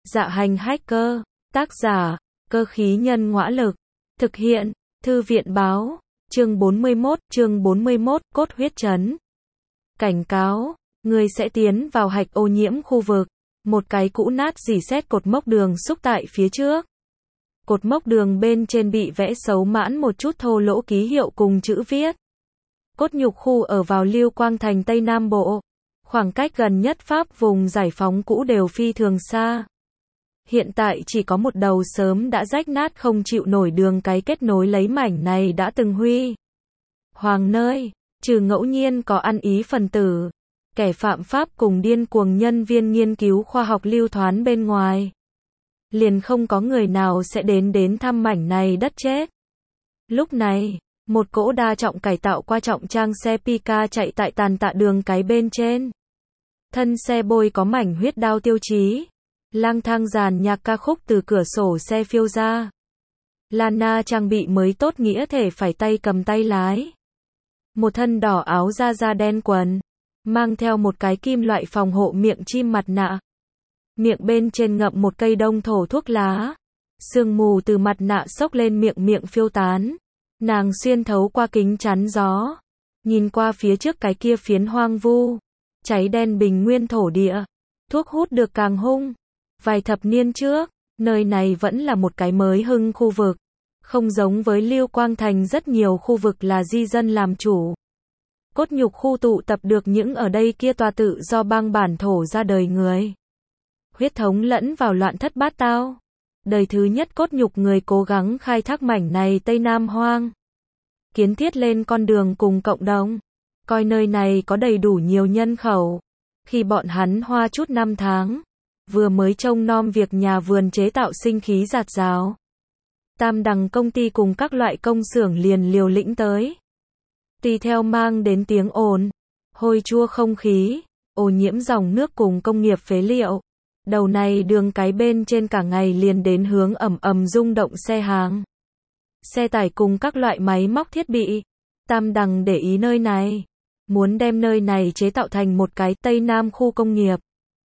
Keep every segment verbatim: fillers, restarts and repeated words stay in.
Dạ hành hacker, tác giả, cơ khí nhân ngõa lực, thực hiện, thư viện báo, chương bốn mươi mốt, chương bốn mươi mốt, cốt huyết trấn. Cảnh cáo, người sẽ tiến vào hạch ô nhiễm khu vực, một cái cũ nát rỉ sét cột mốc đường xúc tại phía trước. Cột mốc đường bên trên bị vẽ xấu mãn một chút thô lỗ ký hiệu cùng chữ viết. Cốt nhục khu ở vào Lưu Quang Thành Tây Nam Bộ. Khoảng cách gần nhất Pháp vùng giải phóng cũ đều phi thường xa. Hiện tại chỉ có một đầu sớm đã rách nát không chịu nổi đường cái kết nối lấy mảnh này đã từng huy hoàng nơi, trừ ngẫu nhiên có ăn ý phần tử, kẻ phạm pháp cùng điên cuồng nhân viên nghiên cứu khoa học lưu thoán bên ngoài. Liền không có người nào sẽ đến đến thăm mảnh này đất chết. Lúc này, một cỗ đa trọng cải tạo qua trọng trang xe Pika chạy tại tàn tạ đường cái bên trên. Thân xe bôi có mảnh huyết đao tiêu chí. Lang thang dàn nhạc ca khúc từ cửa sổ xe phiêu ra. Lana trang bị mới tốt nghĩa thể phải tay cầm tay lái. Một thân đỏ áo da da đen quần. Mang theo một cái kim loại phòng hộ miệng chim mặt nạ. Miệng bên trên ngậm một cây đông thổ thuốc lá. Sương mù từ mặt nạ xốc lên miệng miệng phiêu tán. Nàng xuyên thấu qua kính chắn gió. Nhìn qua phía trước cái kia phiến hoang vu. Cháy đen bình nguyên thổ địa. Thuốc hút được càng hung. Vài thập niên trước, nơi này vẫn là một cái mới hưng khu vực. Không giống với Lưu Quang Thành rất nhiều khu vực là di dân làm chủ. Cốt nhục khu tụ tập được những ở đây kia tòa tự do bang bản thổ ra đời người. Huyết thống lẫn vào loạn thất bát tao. Đời thứ nhất cốt nhục người cố gắng khai thác mảnh này Tây Nam hoang. Kiến thiết lên con đường cùng cộng đồng. Coi nơi này có đầy đủ nhiều nhân khẩu. Khi bọn hắn hoa chút năm tháng. Vừa mới trông nom việc nhà vườn chế tạo sinh khí giạt rào. Tam đằng công ty cùng các loại công xưởng liền liều lĩnh tới. Tùy theo mang đến tiếng ồn, hôi chua không khí, ô nhiễm dòng nước cùng công nghiệp phế liệu. Đầu này đường cái bên trên cả ngày liền đến hướng ầm ầm rung động xe hàng. Xe tải cùng các loại máy móc thiết bị. Tam đằng để ý nơi này. Muốn đem nơi này chế tạo thành một cái Tây Nam khu công nghiệp.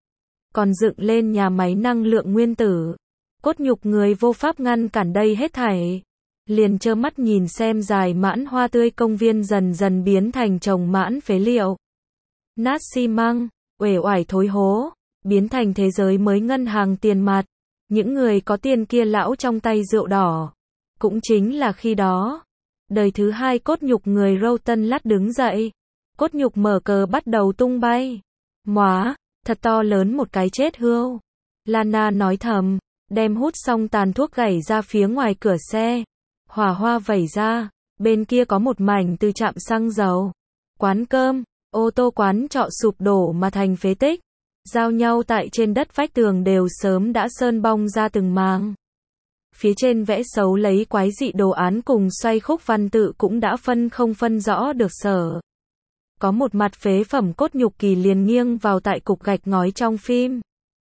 Còn dựng lên nhà máy năng lượng nguyên tử. Cốt nhục người vô pháp ngăn cản đây hết thảy. Liền trơ mắt nhìn xem dài mãn hoa tươi công viên dần dần biến thành trồng mãn phế liệu. Nát xi măng, uể oải thối hố, biến thành thế giới mới ngân hàng tiền mặt. Những người có tiền kia lão trong tay rượu đỏ. Cũng chính là khi đó. Đời thứ hai cốt nhục người râu tân lát đứng dậy. Cốt nhục mở cờ bắt đầu tung bay. Móa. Thật to lớn một cái chết hươu. Lana nói thầm, đem hút xong tàn thuốc gảy ra phía ngoài cửa xe. Hỏa hoa vẩy ra, bên kia có một mảnh từ trạm xăng dầu. Quán cơm, ô tô quán trọ sụp đổ mà thành phế tích. Giao nhau tại trên đất vách tường đều sớm đã sơn bong ra từng màng. Phía trên vẽ xấu lấy quái dị đồ án cùng xoay khúc văn tự cũng đã phân không phân rõ được sở. Có một mặt phế phẩm cốt nhục kỳ liền nghiêng vào tại cục gạch ngói trong phim.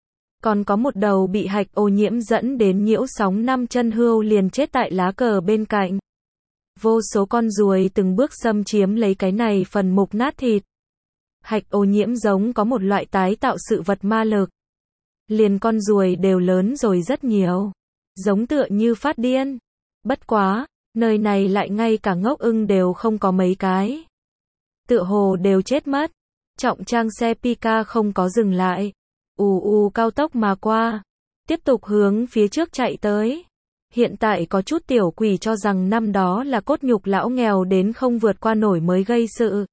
Còn có một đầu bị hạch ô nhiễm dẫn đến nhiễu sóng năm chân hươu liền chết tại lá cờ bên cạnh. Vô số con ruồi từng bước xâm chiếm lấy cái này phần mục nát thịt. Hạch ô nhiễm giống có một loại tái tạo sự vật ma lực. Liền con ruồi đều lớn rồi rất nhiều. Giống tựa như phát điên. Bất quá, nơi này lại ngay cả ngốc ưng đều không có mấy cái. Tựa hồ đều chết mất. Trọng trang xe Pika không có dừng lại. Ù ù cao tốc mà qua. Tiếp tục hướng phía trước chạy tới. Hiện tại có chút tiểu quỷ cho rằng năm đó là cốt nhục lão nghèo đến không vượt qua nổi mới gây sự.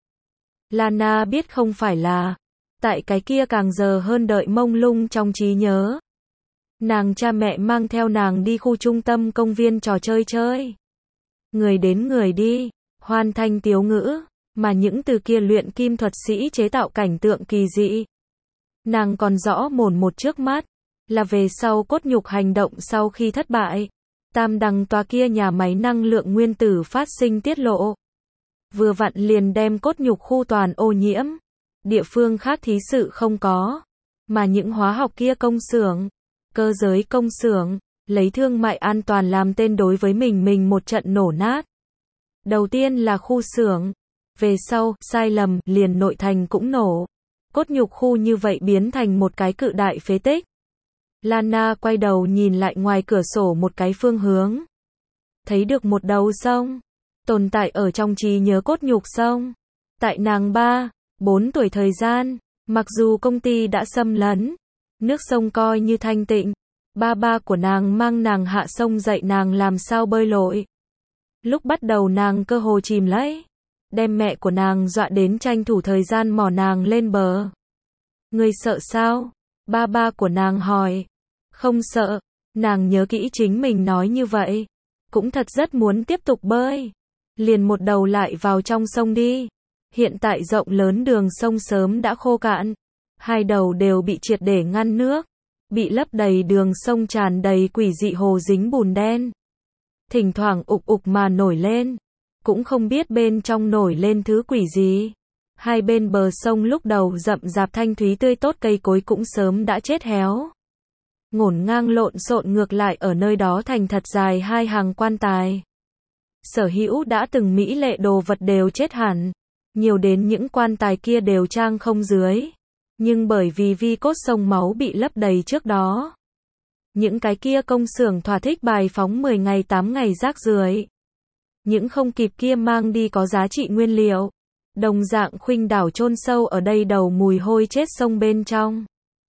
Lana biết không phải là. Tại cái kia càng giờ hơn đợi mông lung trong trí nhớ. Nàng cha mẹ mang theo nàng đi khu trung tâm công viên trò chơi chơi. Người đến người đi. Hoàn thành tiếu ngữ. Mà những từ kia luyện kim thuật sĩ chế tạo cảnh tượng kỳ dị. Nàng còn rõ mồn một trước mắt. Là về sau cốt nhục hành động sau khi thất bại. Tam đằng tòa kia nhà máy năng lượng nguyên tử phát sinh tiết lộ. Vừa vặn liền đem cốt nhục khu toàn ô nhiễm. Địa phương khác thí sự không có. Mà những hóa học kia công xưởng. Cơ giới công xưởng. Lấy thương mại an toàn làm tên đối với mình mình một trận nổ nát. Đầu tiên là khu xưởng. Về sau, sai lầm, liền nội thành cũng nổ. Cốt nhục khu như vậy biến thành một cái cự đại phế tích. Lana quay đầu nhìn lại ngoài cửa sổ một cái phương hướng. Thấy được một đầu sông, tồn tại ở trong trí nhớ cốt nhục sông. Tại nàng ba, bốn tuổi thời gian, mặc dù công ty đã xâm lấn, nước sông coi như thanh tịnh, ba ba của nàng mang nàng hạ sông dạy nàng làm sao bơi lội. Lúc bắt đầu nàng cơ hồ chìm lấy, đem mẹ của nàng dọa đến tranh thủ thời gian mò nàng lên bờ. Ngươi sợ sao? Ba ba của nàng hỏi. Không sợ, nàng nhớ kỹ chính mình nói như vậy, cũng thật rất muốn tiếp tục bơi. Liền một đầu lại vào trong sông đi. Hiện tại rộng lớn đường sông sớm đã khô cạn, hai đầu đều bị triệt để ngăn nước, bị lấp đầy, đường sông tràn đầy quỷ dị hồ dính bùn đen. Thỉnh thoảng ục ục mà nổi lên, cũng không biết bên trong nổi lên thứ quỷ gì. Hai bên bờ sông lúc đầu rậm rạp thanh thúy tươi tốt, cây cối cũng sớm đã chết héo. Ngổn ngang lộn xộn ngược lại ở nơi đó thành thật dài hai hàng quan tài. Sở hữu đã từng mỹ lệ đồ vật đều chết hẳn, nhiều đến những quan tài kia đều trang không dưới. Nhưng bởi vì vi cốt sông máu bị lấp đầy trước đó, những cái kia công xưởng thỏa thích bài phóng mười ngày tám ngày rác rưởi. Những không kịp kia mang đi có giá trị nguyên liệu, đồng dạng khuynh đảo chôn sâu ở đây đầu mùi hôi chết sông bên trong.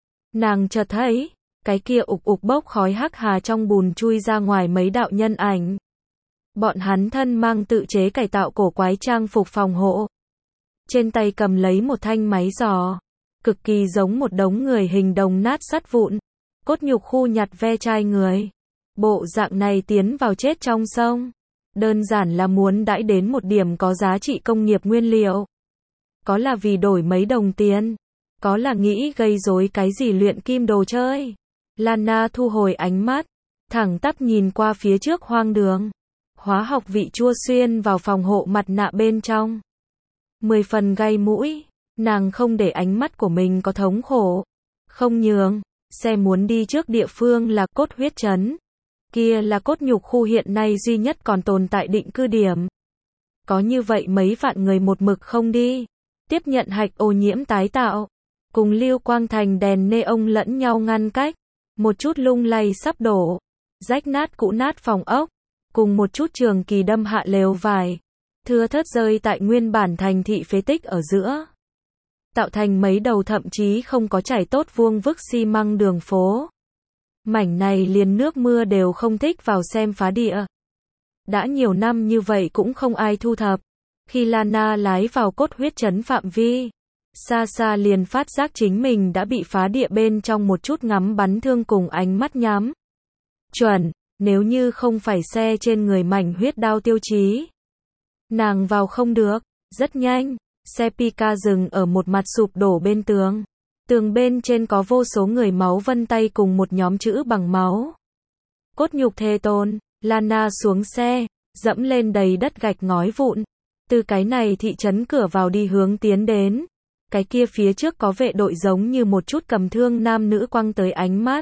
Nàng chợt thấy, cái kia ục ục bốc khói hắc hà trong bùn chui ra ngoài mấy đạo nhân ảnh. Bọn hắn thân mang tự chế cải tạo cổ quái trang phục phòng hộ. Trên tay cầm lấy một thanh máy giò, cực kỳ giống một đống người hình đồng nát sắt vụn, cốt nhục khu nhặt ve chai người. Bộ dạng này tiến vào chết trong sông, đơn giản là muốn đãi đến một điểm có giá trị công nghiệp nguyên liệu. Có là vì đổi mấy đồng tiền, có là nghĩ gây rối cái gì luyện kim đồ chơi. Lana thu hồi ánh mắt, thẳng tắp nhìn qua phía trước hoang đường. Hóa học vị chua xuyên vào phòng hộ mặt nạ bên trong. Mười phần gây mũi, nàng không để ánh mắt của mình có thống khổ. Không nhường, xe muốn đi trước địa phương là cốt huyết trấn. Kia là cốt nhục khu hiện nay duy nhất còn tồn tại định cư điểm. Có như vậy mấy vạn người một mực không đi, tiếp nhận hạch ô nhiễm tái tạo, cùng lưu quang thành đèn neon lẫn nhau ngăn cách, một chút lung lay sắp đổ, rách nát cũ nát phòng ốc, cùng một chút trường kỳ đâm hạ lều vải, thưa thớt rơi tại nguyên bản thành thị phế tích ở giữa, tạo thành mấy đầu thậm chí không có trải tốt vuông vức xi măng đường phố. Mảnh này liền nước mưa đều không thích vào xem phá địa. Đã nhiều năm như vậy cũng không ai thu thập. Khi Lana lái vào cốt huyết trấn phạm vi, xa xa liền phát giác chính mình đã bị phá địa bên trong một chút ngắm bắn thương cùng ánh mắt nhắm. Chuẩn, nếu như không phải xe trên người mảnh huyết đao tiêu chí, nàng vào không được. Rất nhanh, xe Pika dừng ở một mặt sụp đổ bên tường. Tường bên trên có vô số người máu vân tay cùng một nhóm chữ bằng máu. Cốt nhục thề tôn. Lana xuống xe, dẫm lên đầy đất gạch ngói vụn. Từ cái này thị trấn cửa vào đi hướng tiến đến. Cái kia phía trước có vệ đội giống như một chút cầm thương nam nữ quăng tới ánh mắt.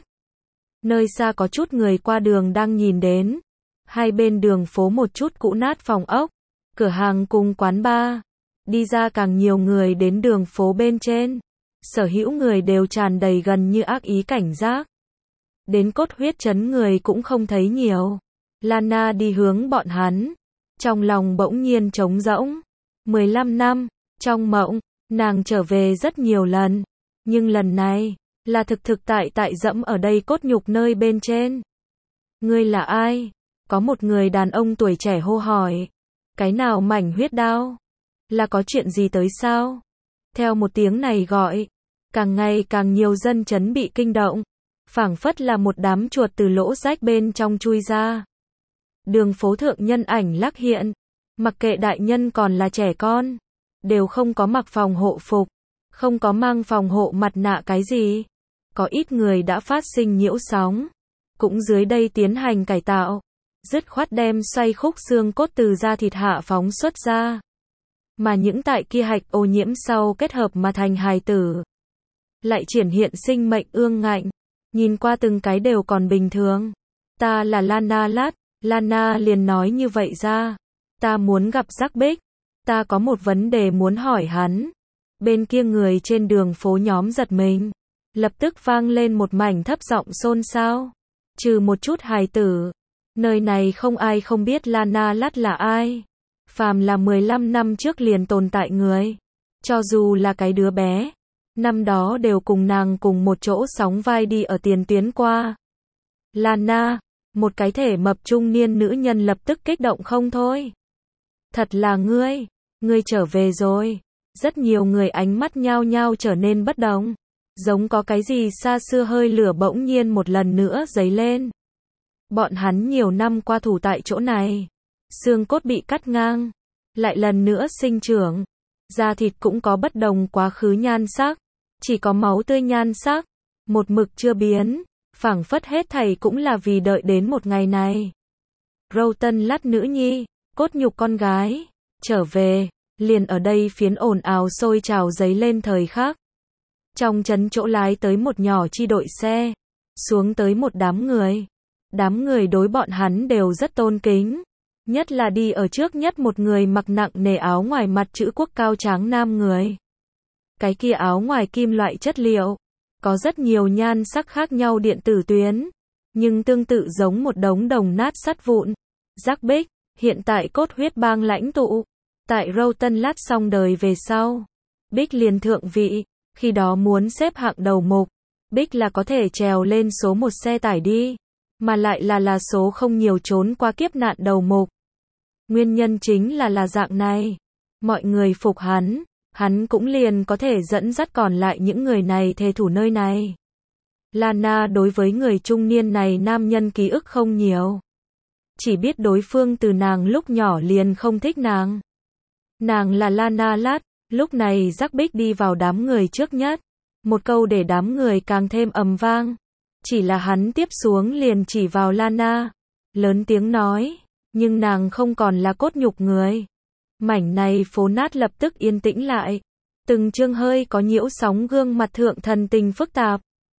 Nơi xa có chút người qua đường đang nhìn đến. Hai bên đường phố một chút cũ nát phòng ốc, cửa hàng cùng quán bar. Đi ra càng nhiều người đến đường phố bên trên. Sở hữu người đều tràn đầy gần như ác ý cảnh giác. Đến cốt huyết trấn người cũng không thấy nhiều. Lana đi hướng bọn hắn. Trong lòng bỗng nhiên trống rỗng. mười lăm năm, trong mộng, nàng trở về rất nhiều lần. Nhưng lần này, là thực thực tại tại dẫm ở đây cốt nhục nơi bên trên. Ngươi là ai? Có một người đàn ông tuổi trẻ hô hỏi. Cái nào mảnh huyết đao? Là có chuyện gì tới sao? Theo một tiếng này gọi, càng ngày càng nhiều dân chấn bị kinh động, phảng phất là một đám chuột từ lỗ rách bên trong chui ra. Đường phố thượng nhân ảnh lắc hiện, mặc kệ đại nhân còn là trẻ con, đều không có mặc phòng hộ phục, không có mang phòng hộ mặt nạ cái gì. Có ít người đã phát sinh nhiễu sóng, cũng dưới đây tiến hành cải tạo, dứt khoát đem xoay khúc xương cốt từ da thịt hạ phóng xuất ra. Mà những tại kia hạch ô nhiễm sau kết hợp mà thành hài tử, lại triển hiện sinh mệnh ương ngạnh, nhìn qua từng cái đều còn bình thường. Ta là Lana Lát, Lana liền nói như vậy ra. Ta muốn gặp Giác Bích, ta có một vấn đề muốn hỏi hắn. Bên kia người trên đường phố nhóm giật mình. lập tức vang lên một mảnh thấp giọng xôn xao. Trừ một chút hài tử, nơi này không ai không biết Lana Lắt là ai. Phàm là mười lăm năm trước liền tồn tại người. Cho dù là cái đứa bé, năm đó đều cùng nàng cùng một chỗ sóng vai đi ở tiền tuyến qua. Lana, một cái thể mập trung niên nữ nhân lập tức kích động không thôi. Thật là ngươi, ngươi trở về rồi. Rất nhiều người ánh mắt nhao nhao trở nên bất động. Giống có cái gì xa xưa hơi lửa bỗng nhiên một lần nữa dấy lên. Bọn hắn nhiều năm qua thủ tại chỗ này. Xương cốt bị cắt ngang. Lại lần nữa sinh trưởng. Da thịt cũng có bất đồng quá khứ nhan sắc. Chỉ có máu tươi nhan sắc. Một mực chưa biến. Phảng phất hết thảy cũng là vì đợi đến một ngày này. Rowton Lắt nữ nhi, cốt nhục con gái. Trở về. Liền ở đây phiến ồn ào sôi trào dấy lên thời khắc. Trong trấn chỗ lái tới một nhỏ chi đội xe. Xuống tới một đám người. Đám người đối bọn hắn đều rất tôn kính. Nhất là đi ở trước nhất một người mặc nặng nề áo ngoài mặt chữ quốc cao tráng nam người. Cái kia áo ngoài kim loại chất liệu. Có rất nhiều nhan sắc khác nhau điện tử tuyến. Nhưng tương tự giống một đống đồng nát sắt vụn. Jack Bích, hiện tại cốt huyết bang lãnh tụ. Tại Rowton Lắt xong đời về sau. Bích liền thượng vị. Khi đó muốn xếp hạng đầu mục. Bích là có thể trèo lên số một xe tải đi. Mà lại là là số không nhiều trốn qua kiếp nạn đầu mục. Nguyên nhân chính là là dạng này. Mọi người phục hắn. Hắn cũng liền có thể dẫn dắt còn lại những người này thề thủ nơi này. Lana đối với người trung niên này nam nhân ký ức không nhiều. Chỉ biết đối phương từ nàng lúc nhỏ liền không thích nàng. Nàng là Lana Lắt. Lúc này Jack Bích đi vào đám người trước nhất. Một câu để đám người càng thêm ầm vang. Chỉ là hắn tiếp xuống liền chỉ vào Lana. Lớn tiếng nói. Nhưng nàng không còn là cốt nhục người. Mảnh này phố nát lập tức yên tĩnh lại. Từng chương hơi có nhiễu sóng gương mặt thượng thần tình phức tạp.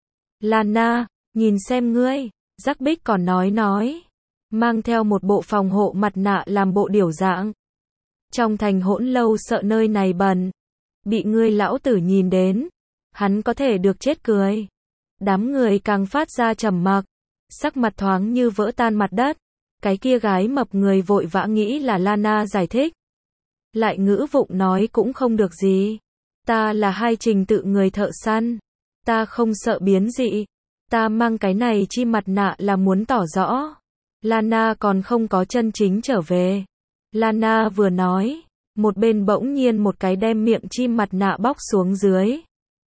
Lana, nhìn xem ngươi. Jack Bích còn nói nói. Mang theo một bộ phòng hộ mặt nạ làm bộ điểu dạng. Trong thành hỗn lâu sợ nơi này bẩn. Bị ngươi lão tử nhìn đến. Hắn có thể được chết cười. Đám người càng phát ra trầm mặc. Sắc mặt thoáng như vỡ tan mặt đất. Cái kia gái mập người vội vã nghĩ là Lana giải thích. Lại ngữ vụng nói cũng không được gì. Ta là hai trình tự người thợ săn. Ta không sợ biến dị. Ta mang cái này chi mặt nạ là muốn tỏ rõ. Lana còn không có chân chính trở về. Lana vừa nói. Một bên bỗng nhiên một cái đem miệng chim mặt nạ bóc xuống dưới.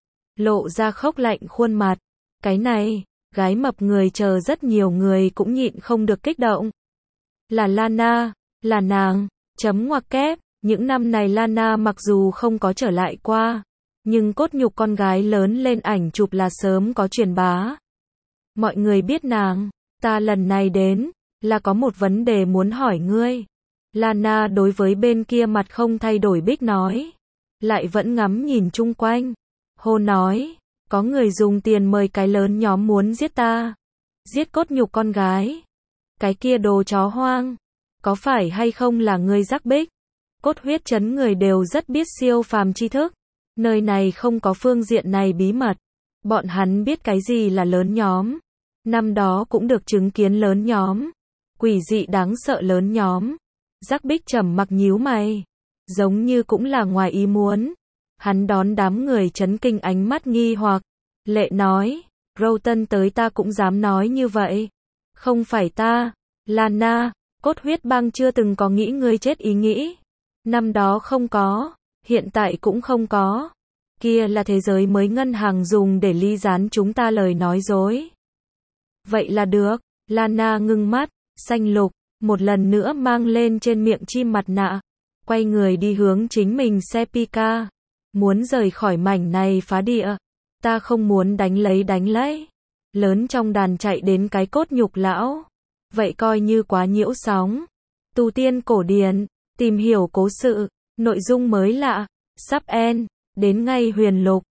Lộ ra khốc lạnh khuôn mặt. Cái này, gái mập người chờ rất nhiều người cũng nhịn không được kích động. Là Lana, là nàng, chấm ngoặc kép. Những năm này Lana mặc dù không có trở lại qua. Nhưng cốt nhục con gái lớn lên ảnh chụp là sớm có truyền bá. Mọi người biết nàng. Ta lần này đến, là có một vấn đề muốn hỏi ngươi. Lana đối với bên kia mặt không thay đổi Bích nói. Lại vẫn ngắm nhìn chung quanh. Hô nói, có người dùng tiền mời cái lớn nhóm muốn giết ta. Giết cốt nhục con gái. Cái kia đồ chó hoang. Có phải hay không là ngươi Jack Bích? Cốt huyết chấn người đều rất biết siêu phàm tri thức. Nơi này không có phương diện này bí mật. Bọn hắn biết cái gì là lớn nhóm. Năm đó cũng được chứng kiến lớn nhóm. Quỷ dị đáng sợ lớn nhóm. Jack Bích trầm mặc nhíu mày. Giống như cũng là ngoài ý muốn. Hắn đón đám người chấn kinh ánh mắt nghi hoặc. Lệ nói. Rowton tới ta cũng dám nói như vậy. Không phải ta. Lana. Cốt huyết bang chưa từng có nghĩ ngươi chết ý nghĩ. Năm đó không có. Hiện tại cũng không có. Kia là thế giới mới ngân hàng dùng để ly gián chúng ta lời nói dối. Vậy là được. Lana ngưng mắt. Xanh lục. Một lần nữa mang lên trên miệng chim mặt nạ. Quay người đi hướng chính mình xe Pika. Muốn rời khỏi mảnh này phá địa. Ta không muốn đánh lấy đánh lấy. Lớn trong đàn chạy đến cái cốt nhục lão. Vậy coi như quá nhiễu sóng. Tu tiên cổ điển. Tìm hiểu cố sự. Nội dung mới lạ. Sắp end. Đến ngay huyền lục.